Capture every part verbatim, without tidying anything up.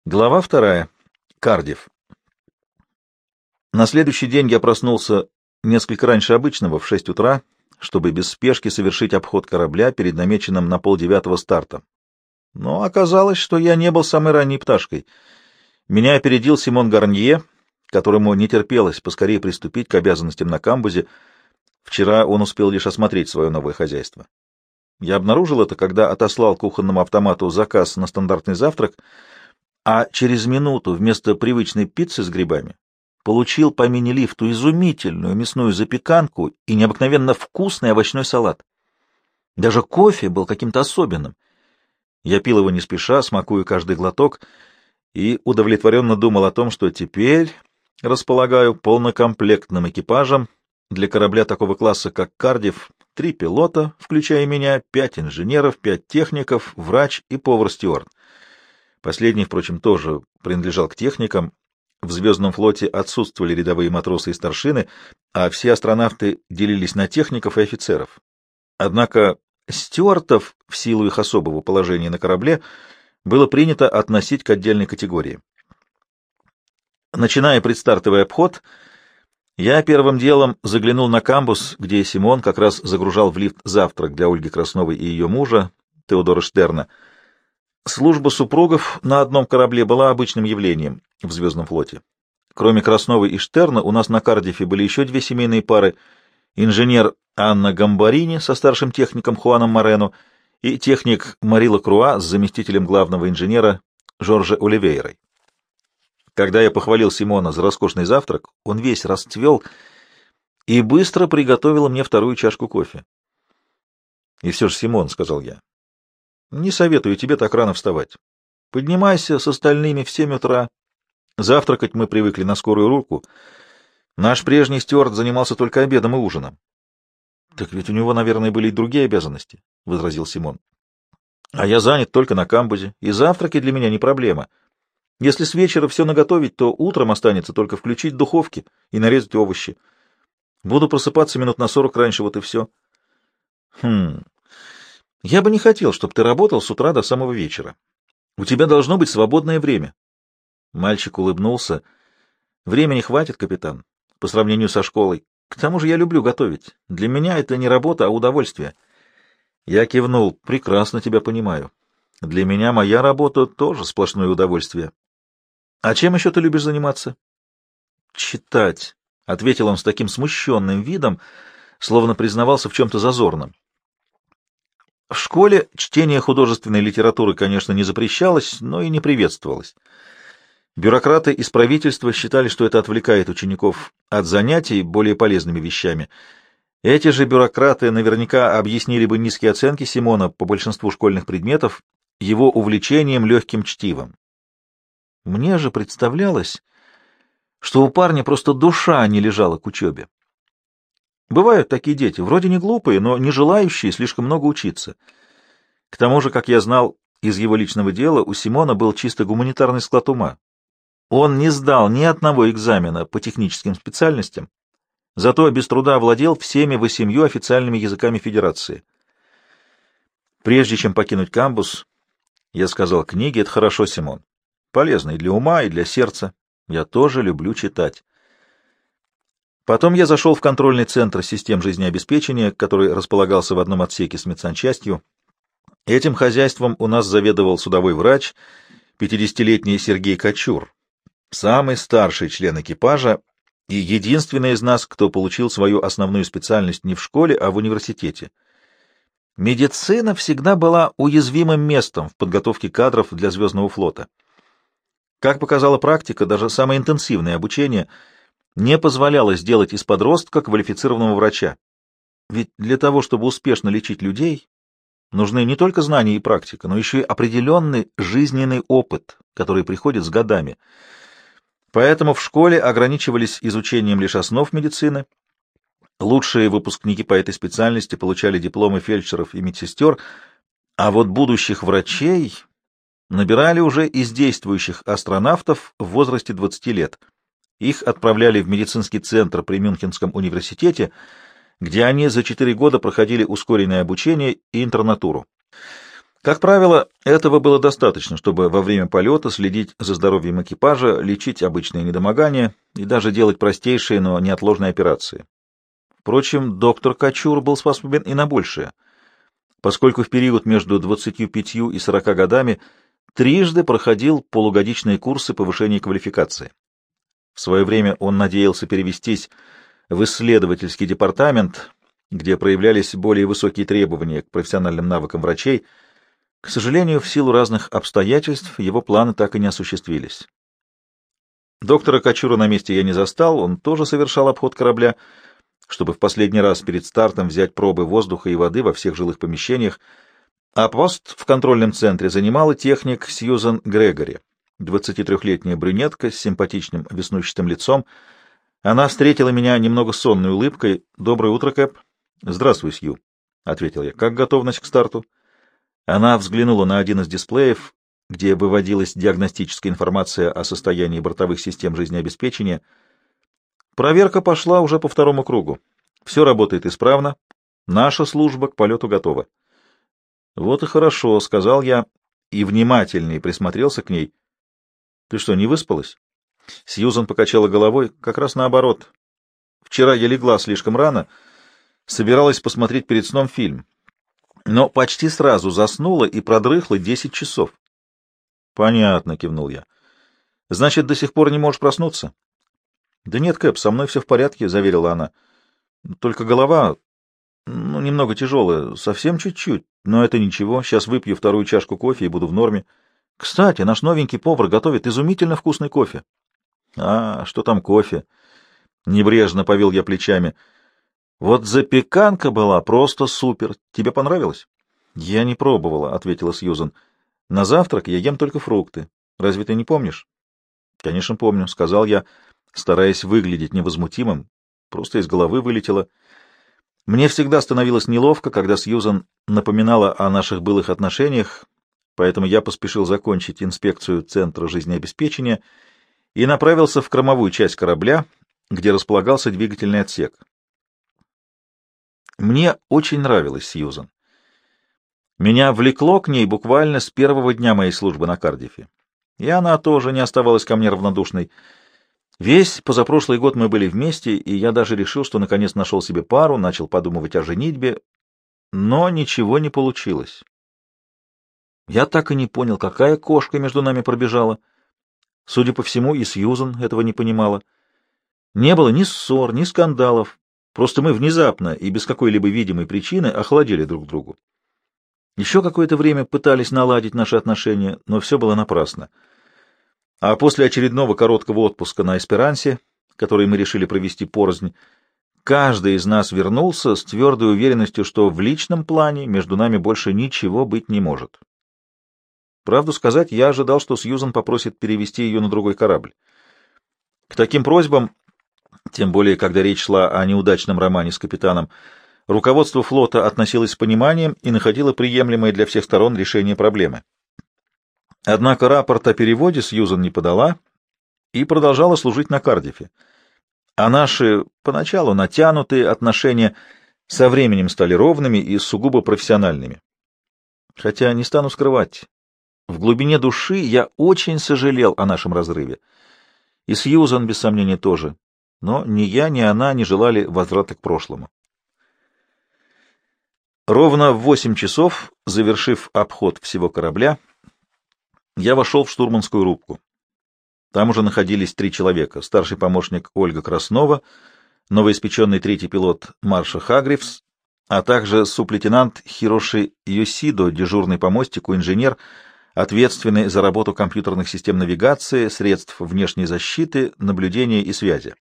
Глава вторая. Кардифф. На следующий день я проснулся несколько раньше обычного, в шесть утра, чтобы без спешки совершить обход корабля перед намеченным на полдевятого стартом. Но оказалось, что я не был самой ранней пташкой. Меня опередил Симон Гарнье, которому не терпелось поскорее приступить к обязанностям на камбузе. Вчера он успел лишь осмотреть свое новое хозяйство. Я обнаружил это, когда отослал кухонному автомату заказ на стандартный завтрак, а через минуту вместо привычной пиццы с грибами получил по мини-лифту изумительную мясную запеканку и необыкновенно вкусный овощной салат. Даже кофе был каким-то особенным. Я пил его не спеша, смакуя каждый глоток, и удовлетворенно думал о том, что теперь располагаю полнокомплектным экипажем для корабля такого класса, как «Кардифф», три пилота, включая меня, пять инженеров, пять техников, врач и повар-стюард. Последний, впрочем, тоже принадлежал к техникам. В звездном флоте отсутствовали рядовые матросы и старшины, а все астронавты делились на техников и офицеров. Однако стюартов, в силу их особого положения на корабле, было принято относить к отдельной категории. Начиная предстартовый обход, я первым делом заглянул на камбус, где Симон как раз загружал в лифт завтрак для Ольги Красновой и ее мужа, Теодора Штерна. Служба супругов на одном корабле была обычным явлением в звездном флоте. Кроме Красновой и Штерна, у нас на Кардиффе были еще две семейные пары: инженер Анна Гамбарини со старшим техником Хуаном Морено и техник Марила Круа с заместителем главного инженера Жорже Оливейрой. Когда я похвалил Симона за роскошный завтрак, он весь расцвел и быстро приготовил мне вторую чашку кофе. — И все же, Симон, — сказал я, — не советую тебе так рано вставать. Поднимайся с остальными в семь утра. Завтракать мы привыкли на скорую руку. Наш прежний стюард занимался только обедом и ужином. — Так ведь у него, наверное, были и другие обязанности, — возразил Симон. — А я занят только на камбузе, и завтраки для меня не проблема. Если с вечера все наготовить, то утром останется только включить духовки и нарезать овощи. Буду просыпаться минут на сорок раньше, вот и все. — Хм... Я бы не хотел, чтобы ты работал с утра до самого вечера. У тебя должно быть свободное время. Мальчик улыбнулся. Времени хватит, капитан, по сравнению со школой. К тому же я люблю готовить. Для меня это не работа, а удовольствие. Я кивнул. Прекрасно тебя понимаю. Для меня моя работа тоже сплошное удовольствие. А чем еще ты любишь заниматься? Читать, — ответил он с таким смущенным видом, словно признавался в чем-то зазорном. В школе чтение художественной литературы, конечно, не запрещалось, но и не приветствовалось. Бюрократы из правительства считали, что это отвлекает учеников от занятий более полезными вещами. Эти же бюрократы наверняка объяснили бы низкие оценки Симона по большинству школьных предметов его увлечением легким чтивом. Мне же представлялось, что у парня просто душа не лежала к учебе. Бывают такие дети, вроде не глупые, но не желающие слишком много учиться. К тому же, как я знал из его личного дела, у Симона был чисто гуманитарный склад ума. Он не сдал ни одного экзамена по техническим специальностям, зато без труда овладел всеми восемью официальными языками Федерации. Прежде чем покинуть камбус, я сказал: книги — это хорошо, Симон. Полезно и для ума, и для сердца. Я тоже люблю читать. Потом я зашел в контрольный центр систем жизнеобеспечения, который располагался в одном отсеке с медсанчастью. Этим хозяйством у нас заведовал судовой врач, пятидесятилетний Сергей Кочур, самый старший член экипажа и единственный из нас, кто получил свою основную специальность не в школе, а в университете. Медицина всегда была уязвимым местом в подготовке кадров для звездного флота. Как показала практика, даже самое интенсивное обучение не позволяло сделать из подростка квалифицированного врача. Ведь для того, чтобы успешно лечить людей, нужны не только знания и практика, но еще и определенный жизненный опыт, который приходит с годами. Поэтому в школе ограничивались изучением лишь основ медицины. Лучшие выпускники по этой специальности получали дипломы фельдшеров и медсестер, а вот будущих врачей набирали уже из действующих астронавтов в возрасте двадцати лет. Их отправляли в медицинский центр при Мюнхенском университете, где они за четыре года проходили ускоренное обучение и интернатуру. Как правило, этого было достаточно, чтобы во время полета следить за здоровьем экипажа, лечить обычные недомогания и даже делать простейшие, но неотложные операции. Впрочем, доктор Качур был способен и на большее, поскольку в период между двадцатью пятью и сорока годами трижды проходил полугодичные курсы повышения квалификации. В свое время он надеялся перевестись в исследовательский департамент, где проявлялись более высокие требования к профессиональным навыкам врачей. К сожалению, в силу разных обстоятельств его планы так и не осуществились. Доктора Качура на месте я не застал, он тоже совершал обход корабля, чтобы в последний раз перед стартом взять пробы воздуха и воды во всех жилых помещениях, а пост в контрольном центре занимала техник Сьюзан Грегори, двадцатитрёхлетняя брюнетка с симпатичным веснущатым лицом. Она встретила меня немного сонной улыбкой. «Доброе утро, Кэп». «Здравствуй, Сью», — ответил я. «Как готовность к старту?» Она взглянула на один из дисплеев, где выводилась диагностическая информация о состоянии бортовых систем жизнеобеспечения. Проверка пошла уже по второму кругу. Все работает исправно. Наша служба к полету готова. «Вот и хорошо», — сказал я и внимательнее присмотрелся к ней. «Ты что, не выспалась?» Сьюзан покачала головой. «Как раз наоборот. Вчера я легла слишком рано, собиралась посмотреть перед сном фильм, но почти сразу заснула и продрыхла десять часов». «Понятно», — кивнул я. «Значит, до сих пор не можешь проснуться?» «Да нет, Кэп, со мной все в порядке», — заверила она. «Только голова, ну, немного тяжелая, совсем чуть-чуть, но это ничего. Сейчас выпью вторую чашку кофе и буду в норме. Кстати, наш новенький повар готовит изумительно вкусный кофе». «А, что там кофе?» — небрежно повел я плечами. «Вот запеканка была просто супер. Тебе понравилось?» «Я не пробовала», — ответила Сьюзан. «На завтрак я ем только фрукты. Разве ты не помнишь?» «Конечно, помню», — сказал я, стараясь выглядеть невозмутимым. Просто из головы вылетело. Мне всегда становилось неловко, когда Сьюзан напоминала о наших былых отношениях, поэтому я поспешил закончить инспекцию Центра жизнеобеспечения и направился в кормовую часть корабля, где располагался двигательный отсек. Мне очень нравилась Сьюзан. Меня влекло к ней буквально с первого дня моей службы на Кардифе. И она тоже не оставалась ко мне равнодушной. Весь позапрошлый год мы были вместе, и я даже решил, что наконец нашел себе пару, начал подумывать о женитьбе, но ничего не получилось. Я так и не понял, какая кошка между нами пробежала. Судя по всему, и Сьюзан этого не понимала. Не было ни ссор, ни скандалов. Просто мы внезапно и без какой-либо видимой причины охладели друг другу. Еще какое-то время пытались наладить наши отношения, но все было напрасно. А после очередного короткого отпуска на Эсперансе, который мы решили провести порознь, каждый из нас вернулся с твердой уверенностью, что в личном плане между нами больше ничего быть не может. Правду сказать, я ожидал, что Сьюзан попросит перевести ее на другой корабль. К таким просьбам, тем более, когда речь шла о неудачном романе с капитаном, руководство флота относилось с пониманием и находило приемлемое для всех сторон решение проблемы. Однако рапорт о переводе Сьюзан не подала и продолжала служить на Кардифе. А наши, поначалу натянутые отношения со временем стали ровными и сугубо профессиональными. Хотя, не стану скрывать, в глубине души я очень сожалел о нашем разрыве. И Сьюзан, без сомнения, тоже. Но ни я, ни она не желали возврата к прошлому. Ровно в восемь часов, завершив обход всего корабля, я вошел в штурманскую рубку. Там уже находились три человека. Старший помощник Ольга Краснова, новоиспеченный третий пилот Марша Хагрифс, а также сублейтенант Хироши Йосидо, дежурный по мостику, инженер, ответственный за работу компьютерных систем навигации, средств внешней защиты, наблюдения и связи.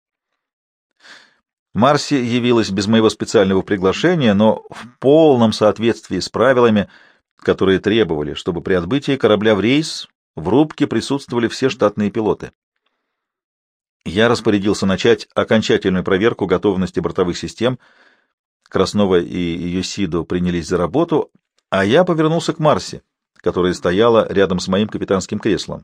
Марси явилась без моего специального приглашения, но в полном соответствии с правилами, которые требовали, чтобы при отбытии корабля в рейс в рубке присутствовали все штатные пилоты. Я распорядился начать окончательную проверку готовности бортовых систем. Краснова и Йосидо принялись за работу, а я повернулся к Марси, которая стояла рядом с моим капитанским креслом.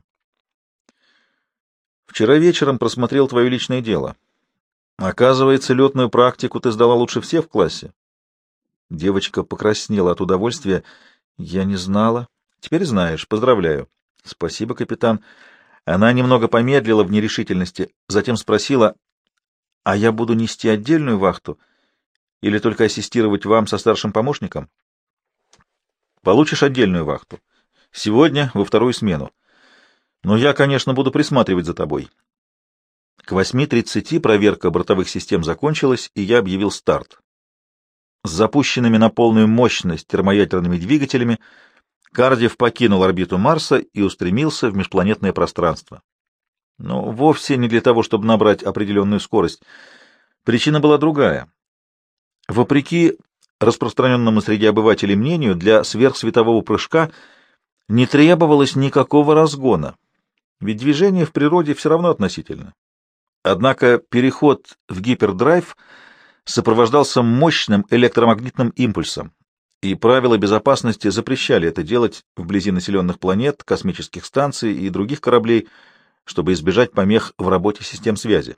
«Вчера вечером просмотрел твое личное дело. Оказывается, летную практику ты сдала лучше всех в классе». Девочка покраснела от удовольствия. Я не знала. Теперь знаешь. Поздравляю. Спасибо, капитан. Она немного помедлила в нерешительности, затем спросила, а я буду нести отдельную вахту или только ассистировать вам со старшим помощником? Получишь отдельную вахту. Сегодня во вторую смену. Но я, конечно, буду присматривать за тобой. К восьми тридцати проверка бортовых систем закончилась, и я объявил старт. С запущенными на полную мощность термоядерными двигателями Кардив покинул орбиту Марса и устремился в межпланетное пространство. Но вовсе не для того, чтобы набрать определенную скорость. Причина была другая. Вопреки распространенному среди обывателей мнению, для сверхсветового прыжка не требовалось никакого разгона, ведь движение в природе все равно относительно. Однако переход в гипердрайв сопровождался мощным электромагнитным импульсом, и правила безопасности запрещали это делать вблизи населенных планет, космических станций и других кораблей, чтобы избежать помех в работе систем связи.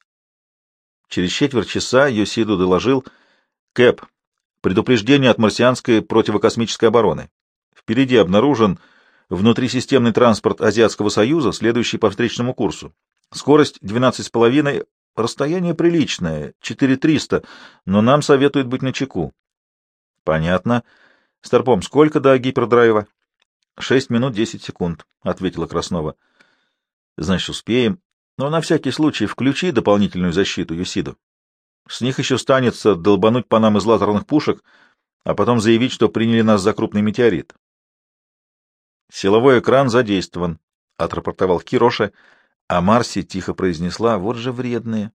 Через четверть часа Йосиду доложил: «Кэп, предупреждение от марсианской противокосмической обороны. Впереди обнаружен внутрисистемный транспорт Азиатского Союза, следующий по встречному курсу. Скорость двенадцать с половиной, расстояние приличное, четыре триста, но нам советуют быть начеку». «Понятно. Старпом, сколько до гипердрайва?» «Шесть минут десять секунд», — ответила Краснова. «Значит, успеем. Но на всякий случай включи дополнительную защиту, Йосиду. С них еще станется долбануть по нам из лазерных пушек, а потом заявить, что приняли нас за крупный метеорит». «Силовой экран задействован», — отрапортовал Кироши, а Марси тихо произнесла: «Вот же вредные».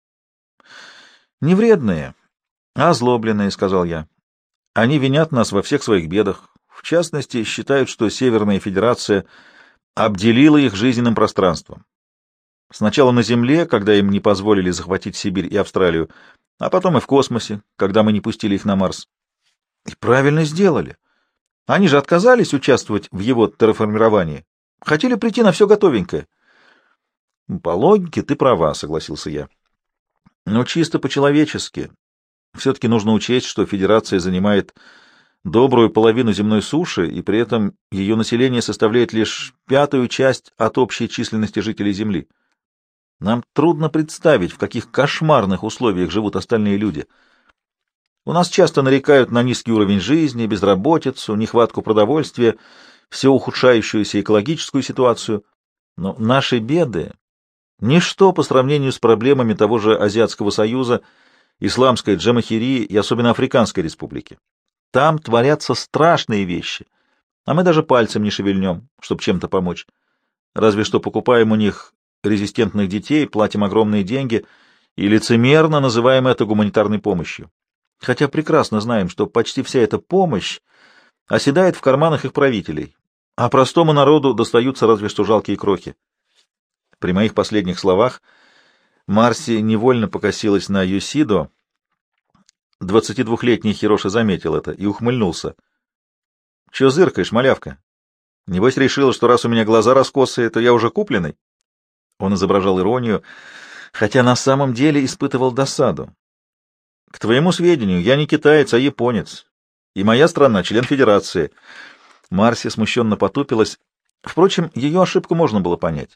«Не вредные, а озлобленные», — сказал я. «Они винят нас во всех своих бедах. В частности, считают, что Северная Федерация обделила их жизненным пространством. Сначала на Земле, когда им не позволили захватить Сибирь и Австралию, а потом и в космосе, когда мы не пустили их на Марс. И правильно сделали. Они же отказались участвовать в его терраформировании. Хотели прийти на все готовенькое». «По логике ты права», — согласился я. «Но чисто по-человечески. Все-таки нужно учесть, что Федерация занимает добрую половину земной суши, и при этом ее население составляет лишь пятую часть от общей численности жителей Земли. Нам трудно представить, в каких кошмарных условиях живут остальные люди. У нас часто нарекают на низкий уровень жизни, безработицу, нехватку продовольствия, все ухудшающуюся экологическую ситуацию. Но наши беды — ничто по сравнению с проблемами того же Азиатского Союза, Исламской Джамахирии и особенно Африканской Республики. Там творятся страшные вещи, а мы даже пальцем не шевельнем, чтобы чем-то помочь. Разве что покупаем у них резистентных детей, платим огромные деньги и лицемерно называем это гуманитарной помощью. Хотя прекрасно знаем, что почти вся эта помощь оседает в карманах их правителей, а простому народу достаются разве что жалкие крохи. При моих последних словах Марси невольно покосилась на Йосидо. Двадцатидвухлетний Хироши заметил это и ухмыльнулся. — Чё зыркаешь, малявка? Небось решила, что раз у меня глаза раскосые, то я уже купленный? Он изображал иронию, хотя на самом деле испытывал досаду. — К твоему сведению, я не китаец, а японец, и моя страна — член Федерации. Марси смущенно потупилась. Впрочем, ее ошибку можно было понять.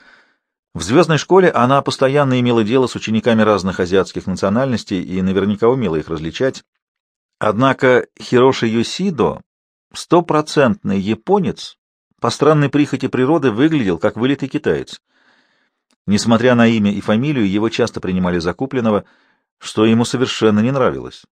В звездной школе она постоянно имела дело с учениками разных азиатских национальностей и наверняка умела их различать. Однако Хироши Йосидо, стопроцентный японец, по странной прихоти природы выглядел как вылитый китаец. Несмотря на имя и фамилию, его часто принимали за купленного, что ему совершенно не нравилось.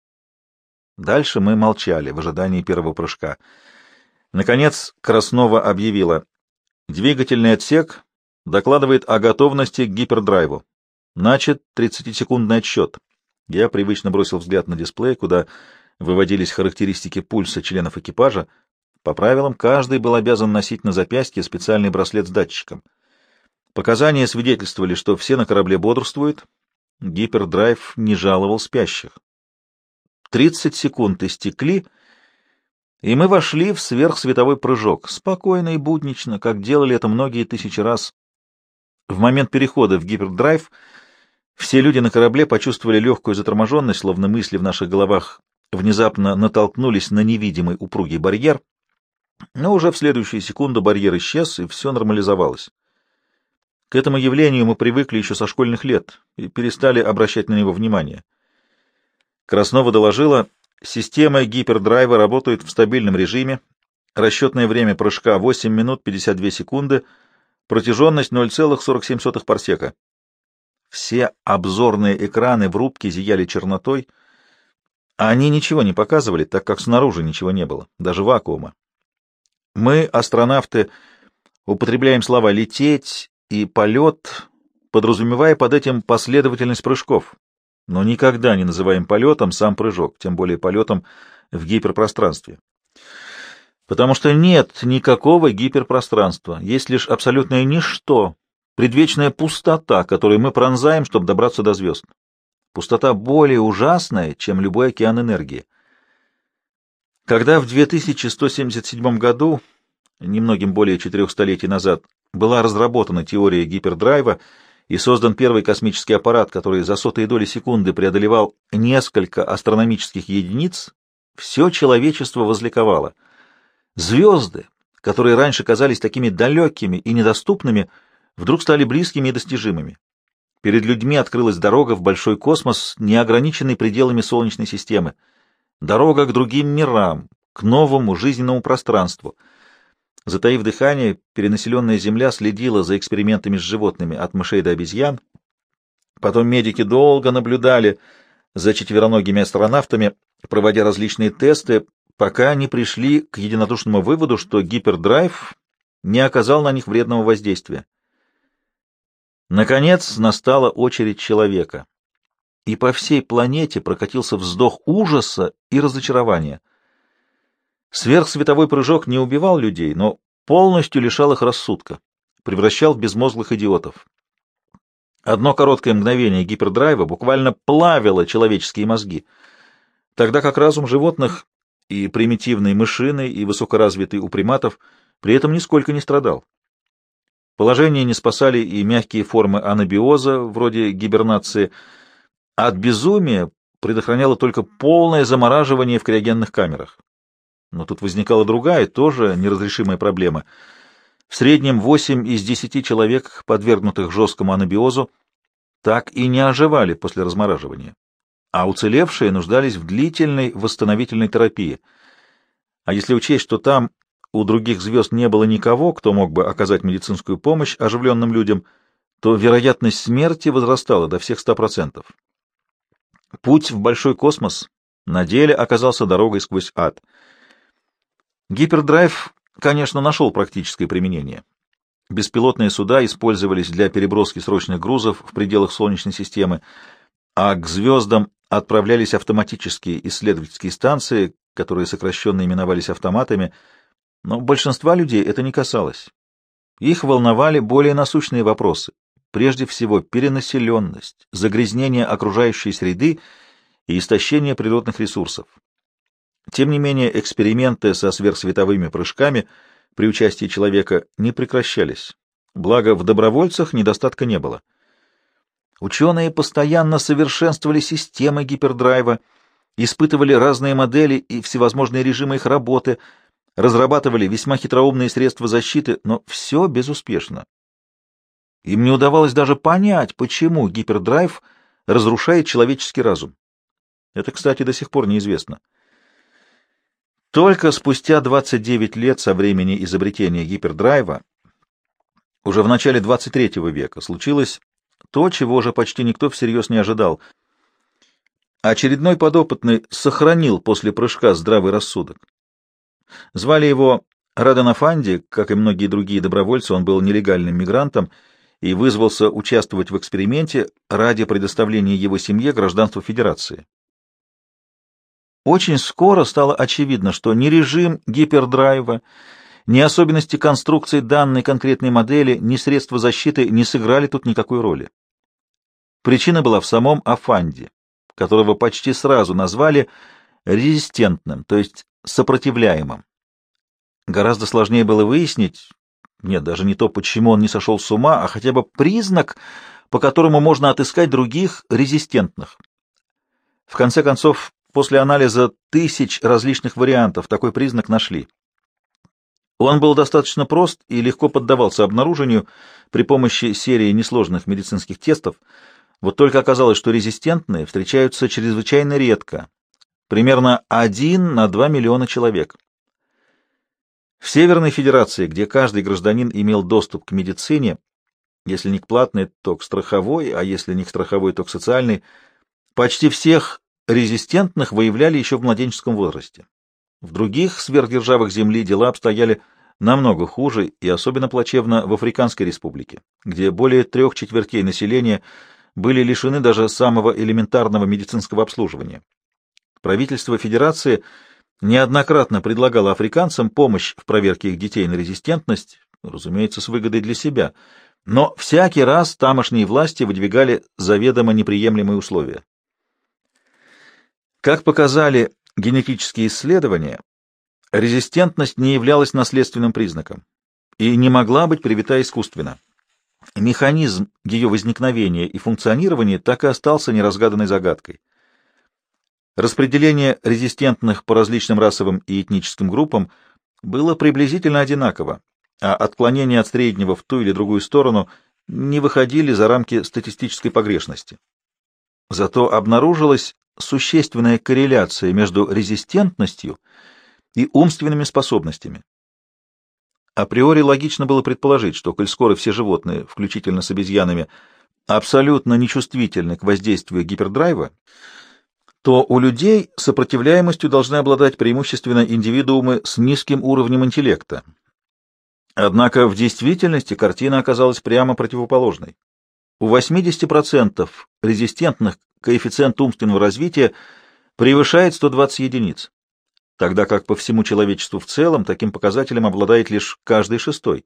Дальше мы молчали в ожидании первого прыжка. Наконец Краснова объявила: «Двигательный отсек докладывает о готовности к гипердрайву. Начат тридцатисекундный отсчет». Я привычно бросил взгляд на дисплей, куда выводились характеристики пульса членов экипажа. По правилам, каждый был обязан носить на запястье специальный браслет с датчиком. Показания свидетельствовали, что все на корабле бодрствуют. Гипердрайв не жаловал спящих. Тридцать секунд истекли, и мы вошли в сверхсветовой прыжок, спокойно и буднично, как делали это многие тысячи раз. В момент перехода в гипердрайв все люди на корабле почувствовали легкую заторможенность, словно мысли в наших головах внезапно натолкнулись на невидимый упругий барьер. Но уже в следующую секунду барьер исчез, и все нормализовалось. К этому явлению мы привыкли еще со школьных лет и перестали обращать на него внимание. Краснова доложила, система гипердрайва работает в стабильном режиме, расчетное время прыжка восемь минут пятьдесят две секунды, протяженность ноль целых сорок семь сотых парсека. Все обзорные экраны в рубке зияли чернотой, а они ничего не показывали, так как снаружи ничего не было, даже вакуума. Мы, астронавты, употребляем слова «лететь» и «полет», подразумевая под этим последовательность прыжков, но никогда не называем полетом сам прыжок, тем более полетом в гиперпространстве. Потому что нет никакого гиперпространства, есть лишь абсолютное ничто, предвечная пустота, которую мы пронзаем, чтобы добраться до звезд. Пустота более ужасная, чем любой океан энергии. Когда в две тысячи сто семьдесят седьмом году, немногим более четырех столетий назад, была разработана теория гипердрайва и создан первый космический аппарат, который за сотые доли секунды преодолевал несколько астрономических единиц, все человечество возликовало. Звезды, которые раньше казались такими далекими и недоступными, вдруг стали близкими и достижимыми. Перед людьми открылась дорога в большой космос, не ограниченный пределами Солнечной системы. Дорога к другим мирам, к новому жизненному пространству. Затаив дыхание, перенаселенная Земля следила за экспериментами с животными, от мышей до обезьян. Потом медики долго наблюдали за четвероногими астронавтами, проводя различные тесты, пока не пришли к единодушному выводу, что гипердрайв не оказал на них вредного воздействия. Наконец настала очередь человека, и по всей планете прокатился вздох ужаса и разочарования. Сверхсветовой прыжок не убивал людей, но полностью лишал их рассудка, превращал в безмозглых идиотов. Одно короткое мгновение гипердрайва буквально плавило человеческие мозги, тогда как разум животных и примитивной мышиной, и высокоразвитый у приматов при этом нисколько не страдал. Положение не спасали и мягкие формы анабиоза, вроде гибернации. От безумия предохраняло только полное замораживание в криогенных камерах. Но тут возникала другая, тоже неразрешимая проблема. В среднем восемь из десяти человек, подвергнутых жесткому анабиозу, так и не оживали после размораживания, а уцелевшие нуждались в длительной восстановительной терапии. А если учесть, что там у других звезд не было никого, кто мог бы оказать медицинскую помощь оживленным людям, то вероятность смерти возрастала до всех ста процентов. Путь в большой космос на деле оказался дорогой сквозь ад. Гипердрайв, конечно, нашел практическое применение. Беспилотные суда использовались для переброски срочных грузов в пределах Солнечной системы, а к звездам отправлялись автоматические исследовательские станции, которые сокращенно именовались автоматами, но большинства людей это не касалось. Их волновали более насущные вопросы, прежде всего перенаселенность, загрязнение окружающей среды и истощение природных ресурсов. Тем не менее, эксперименты со сверхсветовыми прыжками при участии человека не прекращались, благо в добровольцах недостатка не было. Ученые постоянно совершенствовали системы гипердрайва, испытывали разные модели и всевозможные режимы их работы, разрабатывали весьма хитроумные средства защиты, но все безуспешно. Им не удавалось даже понять, почему гипердрайв разрушает человеческий разум. Это, кстати, до сих пор неизвестно. Только спустя двадцать девять лет со времени изобретения гипердрайва, уже в начале двадцать третьего века, случилось то, чего уже почти никто всерьез не ожидал. Очередной подопытный сохранил после прыжка здравый рассудок. Звали его Радон Афанди, как и многие другие добровольцы, он был нелегальным мигрантом и вызвался участвовать в эксперименте ради предоставления его семье гражданства Федерации. Очень скоро стало очевидно, что ни режим гипердрайва, ни особенности конструкции данной конкретной модели, ни средства защиты не сыграли тут никакой роли. Причина была в самом Афанди, которого почти сразу назвали резистентным, то есть сопротивляемым. Гораздо сложнее было выяснить, нет, даже не то, почему он не сошел с ума, а хотя бы признак, по которому можно отыскать других резистентных. В конце концов, после анализа тысяч различных вариантов такой признак нашли. Он был достаточно прост и легко поддавался обнаружению при помощи серии несложных медицинских тестов. Вот только оказалось, что резистентные встречаются чрезвычайно редко, примерно один на два миллиона человек. В Северной Федерации, где каждый гражданин имел доступ к медицине, если не к платной, то к страховой, а если не к страховой, то к социальной, почти всех резистентных выявляли еще в младенческом возрасте. В других сверхдержавах Земли дела обстояли намного хуже и особенно плачевно в Африканской Республике, где более трех четвертей населения были лишены даже самого элементарного медицинского обслуживания. Правительство Федерации неоднократно предлагало африканцам помощь в проверке их детей на резистентность, разумеется, с выгодой для себя, но всякий раз тамошние власти выдвигали заведомо неприемлемые условия. Как показали генетические исследования, резистентность не являлась наследственным признаком и не могла быть привита искусственно. Механизм ее возникновения и функционирования так и остался неразгаданной загадкой. Распределение резистентных по различным расовым и этническим группам было приблизительно одинаково, а отклонения от среднего в ту или другую сторону не выходили за рамки статистической погрешности. Зато обнаружилась существенная корреляция между резистентностью и умственными способностями. Априори логично было предположить, что, коль скоро все животные, включительно с обезьянами, абсолютно нечувствительны к воздействию гипердрайва, то у людей сопротивляемостью должны обладать преимущественно индивидуумы с низким уровнем интеллекта. Однако в действительности картина оказалась прямо противоположной. У восьмидесяти процентов резистентных коэффициент умственного развития превышает сто двадцать единиц, тогда как по всему человечеству в целом таким показателем обладает лишь каждый шестой.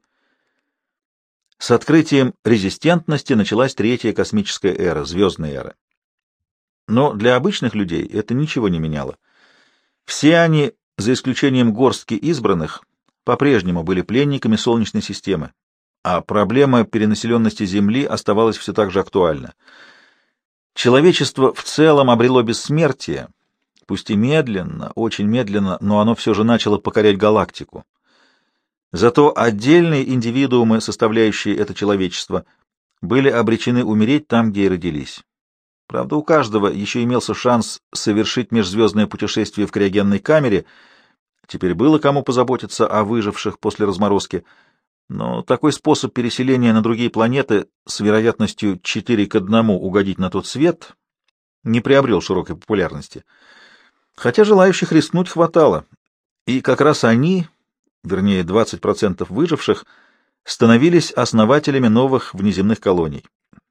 С открытием резистентности началась третья космическая эра, звездная эра. Но для обычных людей это ничего не меняло. Все они, за исключением горстки избранных, по-прежнему были пленниками Солнечной системы, а проблема перенаселенности Земли оставалась все так же актуальна. Человечество в целом обрело бессмертие, пусть и медленно, очень медленно, но оно все же начало покорять галактику. Зато отдельные индивидуумы, составляющие это человечество, были обречены умереть там, где и родились. Правда, у каждого еще имелся шанс совершить межзвездное путешествие в криогенной камере. Теперь было кому позаботиться о выживших после разморозки, но такой способ переселения на другие планеты с вероятностью четыре к одному угодить на тот свет не приобрел широкой популярности. Хотя желающих рискнуть хватало, и как раз они, вернее двадцать процентов выживших, становились основателями новых внеземных колоний.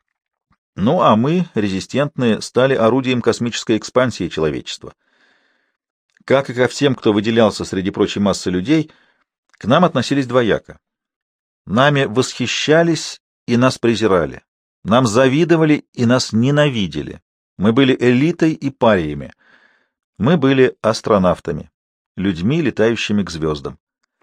Ну а мы, резистентные, стали орудием космической экспансии человечества. Как и ко всем, кто выделялся среди прочей массы людей, к нам относились двояко. Нами восхищались и нас презирали. Нам завидовали и нас ненавидели. Мы были элитой и париями. Мы были астронавтами, людьми, летающими к звездам.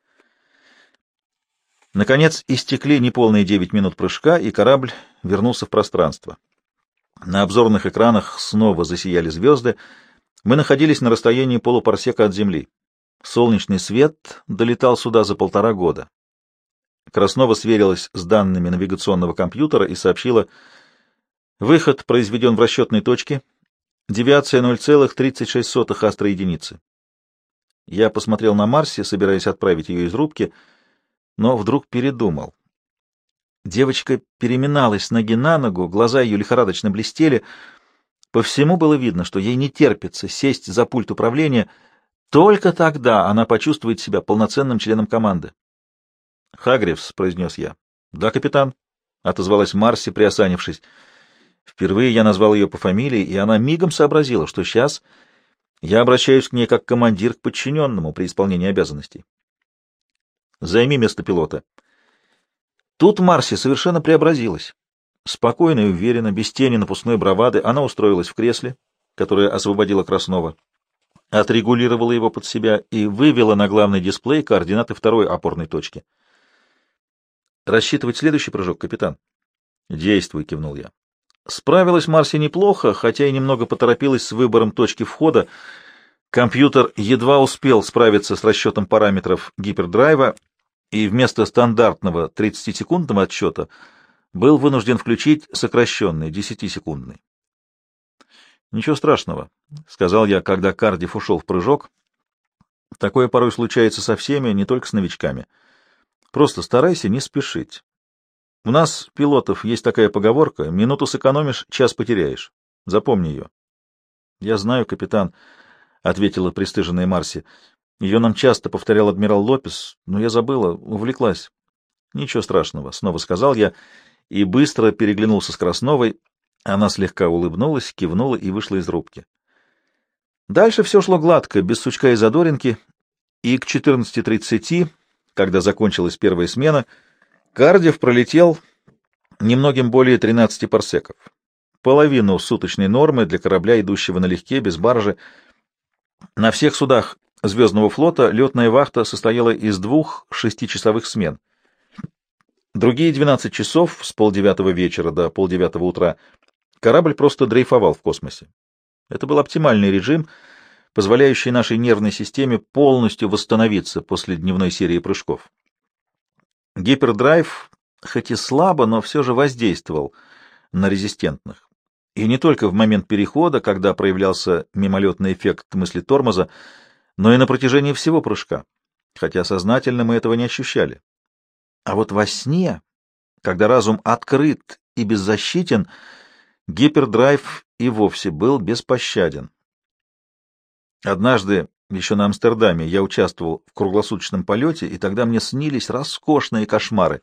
Наконец, истекли неполные девять минут прыжка, и корабль вернулся в пространство. На обзорных экранах снова засияли звезды. Мы находились на расстоянии полупарсека от Земли. Солнечный свет долетал сюда за полтора года. Краснова сверилась с данными навигационного компьютера и сообщила: выход произведен в расчетной точке, девиация ноль целых тридцать шесть сотых астроединицы. Я посмотрел на Марси, собираясь отправить ее из рубки, но вдруг передумал. Девочка переминалась с ноги на ногу, глаза ее лихорадочно блестели. По всему было видно, что ей не терпится сесть за пульт управления. Только тогда она почувствует себя полноценным членом команды. «Хагривс», — произнес я. «Да, капитан», — отозвалась Марси, приосанившись. Впервые я назвал ее по фамилии, и она мигом сообразила, что сейчас я обращаюсь к ней как командир к подчиненному при исполнении обязанностей. «Займи место пилота». Тут Марси совершенно преобразилась. Спокойно и уверенно, без тени напускной бравады, она устроилась в кресле, которое освободила Краснова, отрегулировала его под себя и вывела на главный дисплей координаты второй опорной точки. «Рассчитывать следующий прыжок, капитан?» «Действуй», — кивнул я. Справилась Марси неплохо, хотя и немного поторопилась с выбором точки входа. Компьютер едва успел справиться с расчетом параметров гипердрайва, и вместо стандартного тридцатисекундного отсчета был вынужден включить сокращенный десятисекундный. «Ничего страшного», — сказал я, когда Кардифф ушел в прыжок. «Такое порой случается со всеми, не только с новичками. Просто старайся не спешить. У нас, пилотов, есть такая поговорка: минуту сэкономишь, час потеряешь. Запомни ее». «Я знаю, капитан», — ответила пристыженная Марси. «Ее нам часто повторял адмирал Лопес, но я забыла, увлеклась». «Ничего страшного», — снова сказал я, и быстро переглянулся с Красновой. Она слегка улыбнулась, кивнула и вышла из рубки. Дальше все шло гладко, без сучка и задоринки, и к четырнадцати тридцати, когда закончилась первая смена, Кардифф пролетел немногим более тринадцати парсеков. Половину суточной нормы для корабля, идущего налегке, без баржи. На всех судах Звездного флота летная вахта состояла из двух шестичасовых смен. Другие двенадцать часов, с полдевятого вечера до полдевятого утра, корабль просто дрейфовал в космосе. Это был оптимальный режим, позволяющий нашей нервной системе полностью восстановиться после дневной серии прыжков. Гипердрайв, хоть и слабо, но все же воздействовал на резистентных. И не только в момент перехода, когда проявлялся мимолетный эффект мысли тормоза, но и на протяжении всего прыжка, хотя сознательно мы этого не ощущали. А вот во сне, когда разум открыт и беззащитен, гипердрайв и вовсе был беспощаден. Однажды, еще на Амстердаме, я участвовал в круглосуточном полете, и тогда мне снились роскошные кошмары.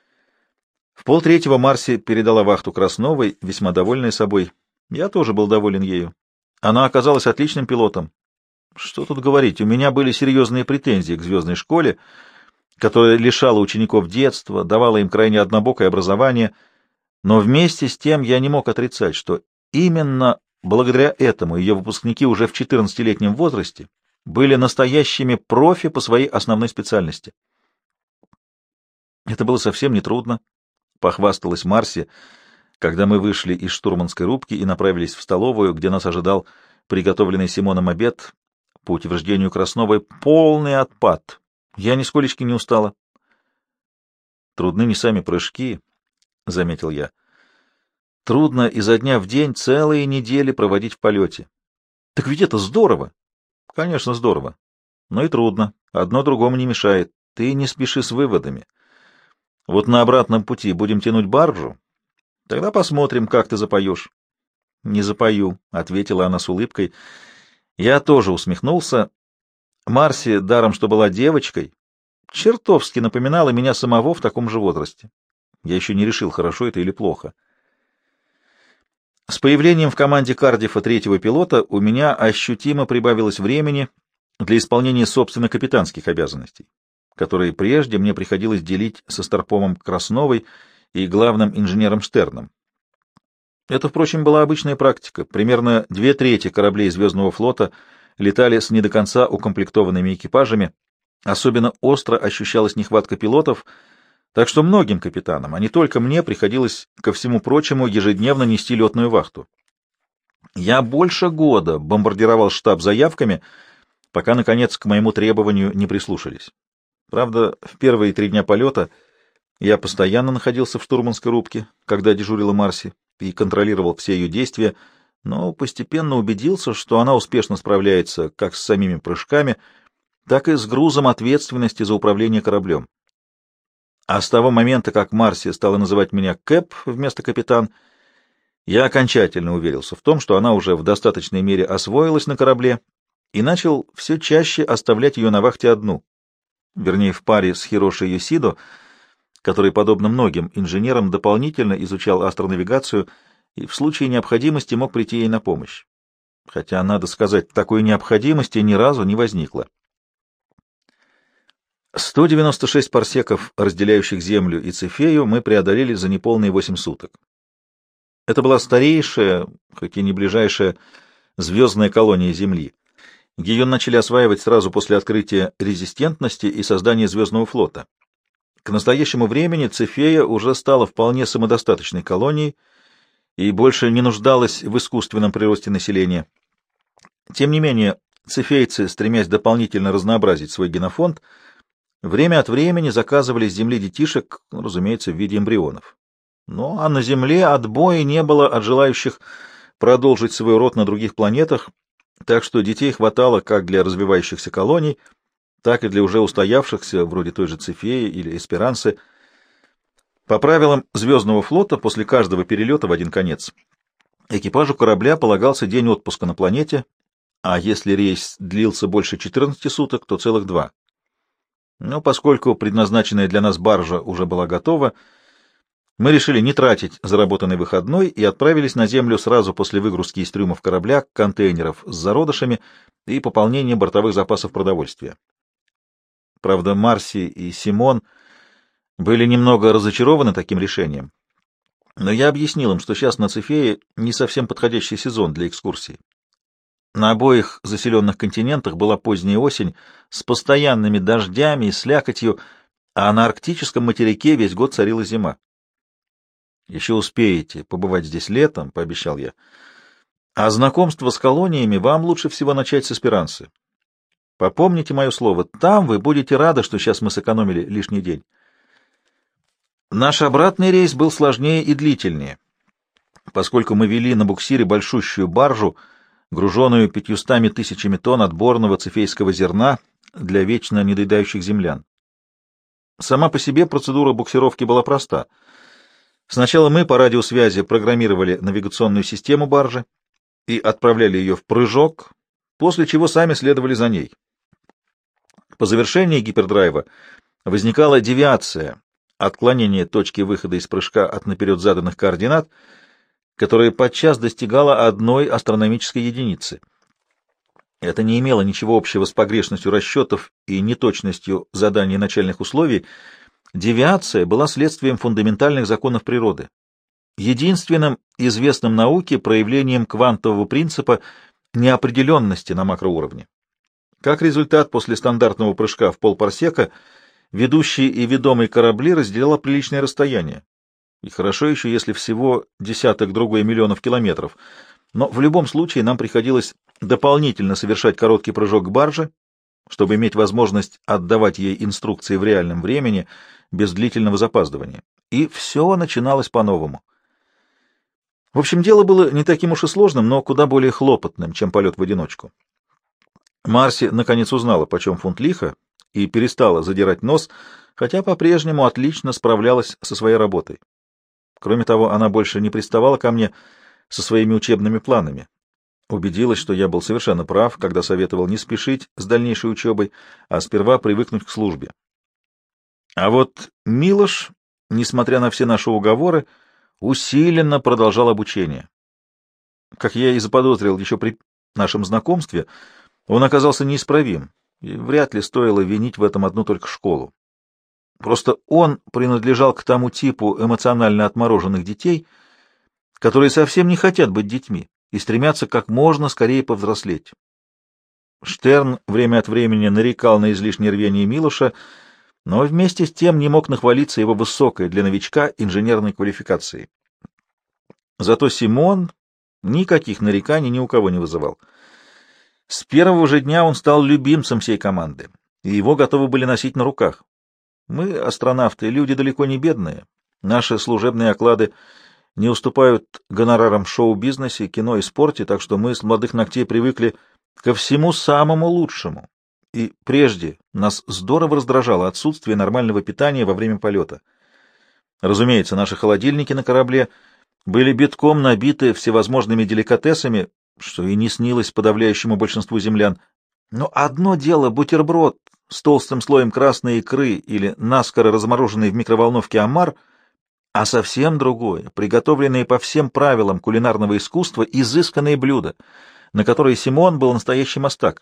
В полтретьего Марси передала вахту Красновой, весьма довольная собой. Я тоже был доволен ею. Она оказалась отличным пилотом. Что тут говорить, у меня были серьезные претензии к звездной школе, которая лишала учеников детства, давала им крайне однобокое образование, но вместе с тем я не мог отрицать, что именно благодаря этому ее выпускники уже в четырнадцатилетнем возрасте были настоящими профи по своей основной специальности. Это было совсем нетрудно, — похвасталась Марси, когда мы вышли из штурманской рубки и направились в столовую, где нас ожидал приготовленный Симоном обед. По утверждению Красновой, полный отпад. Я нисколечки не устала. Трудны не сами прыжки, — заметил я. Трудно изо дня в день целые недели проводить в полете. Так ведь это здорово. Конечно, здорово. Но и трудно. Одно другому не мешает. Ты не спеши с выводами. Вот на обратном пути будем тянуть баржу. Тогда посмотрим, как ты запоешь. — Не запою, — ответила она с улыбкой. Я тоже усмехнулся. Марси, даром что была девочкой, чертовски напоминала меня самого в таком же возрасте. Я еще не решил, хорошо это или плохо. С появлением в команде Кардиффа третьего пилота у меня ощутимо прибавилось времени для исполнения собственно капитанских обязанностей, которые прежде мне приходилось делить со старпомом Красновой и главным инженером Штерном. Это, впрочем, была обычная практика. Примерно две трети кораблей Звездного флота летали с не до конца укомплектованными экипажами. Особенно остро ощущалась нехватка пилотов, так что многим капитанам, а не только мне, приходилось, ко всему прочему, ежедневно нести летную вахту. Я больше года бомбардировал штаб заявками, пока, наконец, к моему требованию не прислушались. Правда, в первые три дня полета я постоянно находился в штурманской рубке, когда дежурила Марси, и контролировал все ее действия, но постепенно убедился, что она успешно справляется как с самими прыжками, так и с грузом ответственности за управление кораблем. А с того момента, как Марси стала называть меня Кэп вместо капитан, я окончательно уверился в том, что она уже в достаточной мере освоилась на корабле и начал все чаще оставлять ее на вахте одну, вернее, в паре с Хироши Йосидо, который, подобно многим инженерам, дополнительно изучал астронавигацию и в случае необходимости мог прийти ей на помощь. Хотя, надо сказать, такой необходимости ни разу не возникло. сто девяносто шесть парсеков, разделяющих Землю и Цефею, мы преодолели за неполные восемь суток. Это была старейшая, хоть и не ближайшая, звездная колония Земли. Ее начали осваивать сразу после открытия резистентности и создания Звездного флота. К настоящему времени Цефея уже стала вполне самодостаточной колонией и больше не нуждалась в искусственном приросте населения. Тем не менее, цефейцы, стремясь дополнительно разнообразить свой генофонд, Время от времени заказывали с Земли детишек, ну, разумеется, в виде эмбрионов. Ну, а на Земле отбоя не было от желающих продолжить свой род на других планетах, так что детей хватало как для развивающихся колоний, так и для уже устоявшихся, вроде той же Цефеи или Эсперанцы. По правилам Звездного флота, после каждого перелета в один конец экипажу корабля полагался день отпуска на планете, а если рейс длился больше четырнадцати суток, то целых два. Но поскольку предназначенная для нас баржа уже была готова, мы решили не тратить заработанный выходной и отправились на Землю сразу после выгрузки из трюмов корабля контейнеров с зародышами и пополнения бортовых запасов продовольствия. Правда, Марси и Симон были немного разочарованы таким решением, но я объяснил им, что сейчас на Цефее не совсем подходящий сезон для экскурсий. На обоих заселенных континентах была поздняя осень с постоянными дождями и слякотью, а на арктическом материке весь год царила зима. «Еще успеете побывать здесь летом», — пообещал я. «А знакомство с колониями вам лучше всего начать с Эсперанцы. Попомните мое слово, там вы будете рады, что сейчас мы сэкономили лишний день». Наш обратный рейс был сложнее и длительнее, поскольку мы вели на буксире большущую баржу, груженную пятьюстами тысячами тонн отборного цефейского зерна для вечно недоедающих землян. Сама по себе процедура буксировки была проста. Сначала мы по радиосвязи программировали навигационную систему баржи и отправляли ее в прыжок, после чего сами следовали за ней. По завершении гипердрайва возникала девиация, отклонение точки выхода из прыжка от наперед заданных координат, которая подчас достигала одной астрономической единицы. Это не имело ничего общего с погрешностью расчетов и неточностью задания начальных условий. Девиация была следствием фундаментальных законов природы, единственным известным науке проявлением квантового принципа неопределенности на макроуровне. Как результат, после стандартного прыжка в полпарсека ведущие и ведомые корабли разделяло приличное расстояние. И хорошо еще, если всего десяток-другой миллионов километров. Но в любом случае нам приходилось дополнительно совершать короткий прыжок к барже, чтобы иметь возможность отдавать ей инструкции в реальном времени без длительного запаздывания. И все начиналось по-новому. В общем, дело было не таким уж и сложным, но куда более хлопотным, чем полет в одиночку. Марси наконец узнала, почем фунт лиха, и перестала задирать нос, хотя по-прежнему отлично справлялась со своей работой. Кроме того, она больше не приставала ко мне со своими учебными планами. Убедилась, что я был совершенно прав, когда советовал не спешить с дальнейшей учебой, а сперва привыкнуть к службе. А вот Милош, несмотря на все наши уговоры, усиленно продолжал обучение. Как я и заподозрил еще при нашем знакомстве, он оказался неисправим, и вряд ли стоило винить в этом одну только школу. Просто он принадлежал к тому типу эмоционально отмороженных детей, которые совсем не хотят быть детьми и стремятся как можно скорее повзрослеть. Штерн время от времени нарекал на излишнее рвение Милоша, но вместе с тем не мог нахвалиться его высокой для новичка инженерной квалификацией. Зато Симон никаких нареканий ни у кого не вызывал. С первого же дня он стал любимцем всей команды, и его готовы были носить на руках. Мы, астронавты, люди далеко не бедные. Наши служебные оклады не уступают гонорарам в шоу-бизнесе, кино и спорте, так что мы с молодых ногтей привыкли ко всему самому лучшему. И прежде нас здорово раздражало отсутствие нормального питания во время полета. Разумеется, наши холодильники на корабле были битком набиты всевозможными деликатесами, что и не снилось подавляющему большинству землян. Но одно дело бутерброд с толстым слоем красной икры или наскоро размороженный в микроволновке омар, а совсем другое — приготовленные по всем правилам кулинарного искусства изысканные блюда, на которые Симон был настоящий мастак.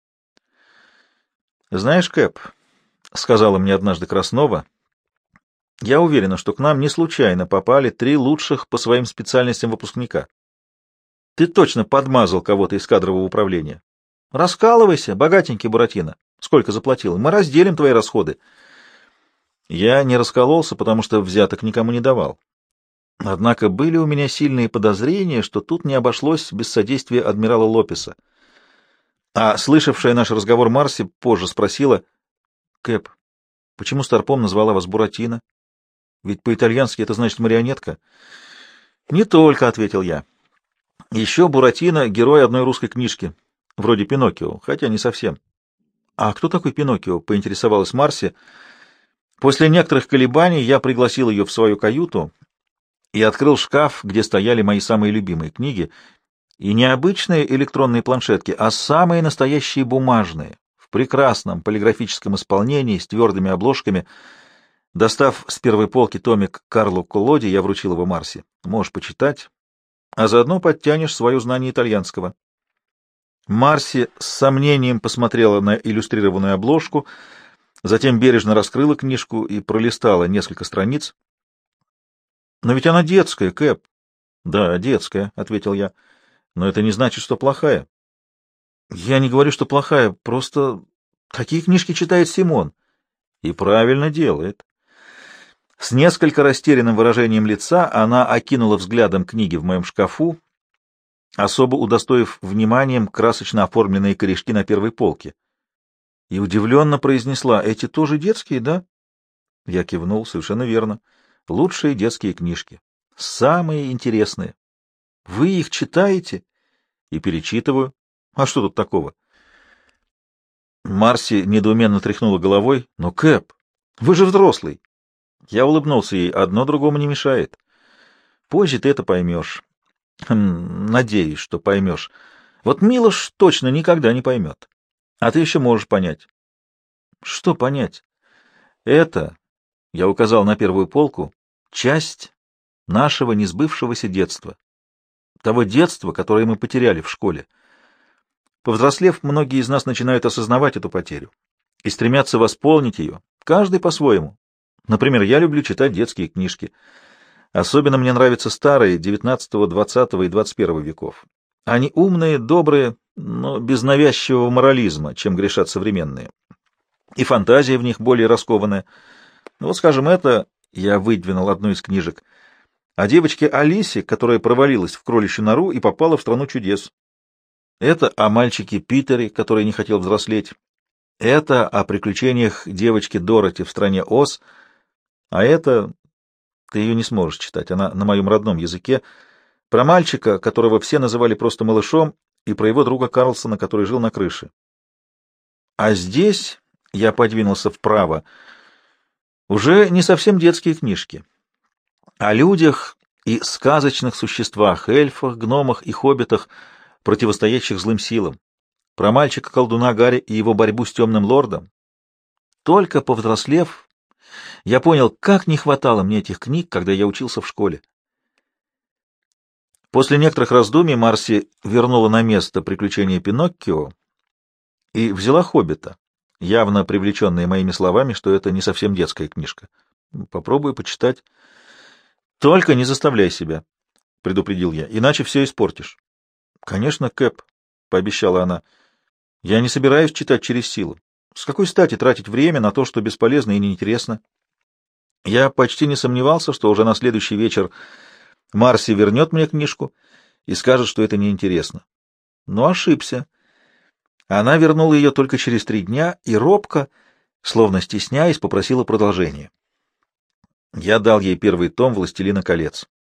«Знаешь, Кэп, — сказала мне однажды Краснова, — я уверена, что к нам не случайно попали три лучших по своим специальностям выпускника. Ты точно подмазал кого-то из кадрового управления. Раскалывайся, богатенький Буратино. Сколько заплатил? Мы разделим твои расходы». Я не раскололся, потому что взяток никому не давал. Однако были у меня сильные подозрения, что тут не обошлось без содействия адмирала Лопеса. А слышавшая наш разговор Марси позже спросила: «Кэп, Почему Старпом назвала вас Буратино? Ведь по-итальянски это значит марионетка. Не только, — ответил я. Еще Буратино — герой одной русской книжки, вроде Пиноккио, хотя не совсем. А кто такой Пиноккио? — поинтересовалась Марси. После некоторых колебаний я пригласил ее в свою каюту и открыл шкаф, где стояли мои самые любимые книги, и не обычные электронные планшетки, а самые настоящие бумажные, в прекрасном полиграфическом исполнении, с твердыми обложками. Достав с первой полки томик Карло Коллоди, я вручил его Марси. Можешь почитать, а заодно подтянешь свое знание итальянского. Марси с сомнением посмотрела на иллюстрированную обложку, затем бережно раскрыла книжку и пролистала несколько страниц. — Но ведь она детская, Кэп. — Да, детская, — ответил я. — Но это не значит, что плохая. — Я не говорю, что плохая, просто такие книжки читает Симон. — И правильно делает. С несколько растерянным выражением лица она окинула взглядом книги в моем шкафу, особо удостоив вниманием красочно оформленные корешки на первой полке, и удивленно произнесла: «Эти тоже детские, да?» Я кивнул: «Совершенно верно. Лучшие детские книжки. Самые интересные. Вы их читаете?» «И перечитываю. А что тут такого?» Марси недоуменно тряхнула головой. «Но, Кэп, вы же взрослый!» Я улыбнулся ей. «Одно другому не мешает. Позже ты это поймешь. Хм, надеюсь, что поймешь. Вот Милош точно никогда не поймет. А ты еще можешь понять». «Что понять?» «Это, — я указал на первую полку, — часть нашего несбывшегося детства. Того детства, которое мы потеряли в школе. Повзрослев, многие из нас начинают осознавать эту потерю и стремятся восполнить ее, каждый по-своему. Например, я люблю читать детские книжки. Особенно мне нравятся старые, девятнадцатого, двадцатого и двадцать первого веков. Они умные, добрые, но без навязчивого морализма, чем грешат современные. И фантазия в них более раскованная. Ну вот, скажем, это, я выдвинул одну из книжек, о девочке Алисе, которая провалилась в кроличью нору и попала в страну чудес. Это о мальчике Питере, который не хотел взрослеть. Это о приключениях девочки Дороти в стране Оз. А это... Ты ее не сможешь читать, она на моем родном языке. Про мальчика, которого все называли просто малышом, и про его друга Карлсона, который жил на крыше. А здесь я подвинулся вправо. Уже не совсем детские книжки. О людях и сказочных существах, эльфах, гномах и хоббитах, противостоящих злым силам. Про мальчика-колдуна Гарри и его борьбу с темным лордом. Только повзрослев, я понял, как не хватало мне этих книг, когда я учился в школе. После некоторых раздумий Марси вернула на место «Приключения Пиноккио» и взяла «Хоббита», явно привлеченная моими словами, что это не совсем детская книжка. Попробую почитать. «Только не заставляй себя», — предупредил я, — «иначе все испортишь». «Конечно, Кэп», — пообещала она, — «я не собираюсь читать через силу. С какой стати тратить время на то, что бесполезно и неинтересно?» Я почти не сомневался, что уже на следующий вечер Марси вернет мне книжку и скажет, что это неинтересно. Но ошибся. Она вернула ее только через три дня и робко, словно стесняясь, попросила продолжения. Я дал ей первый том «Властелина колец».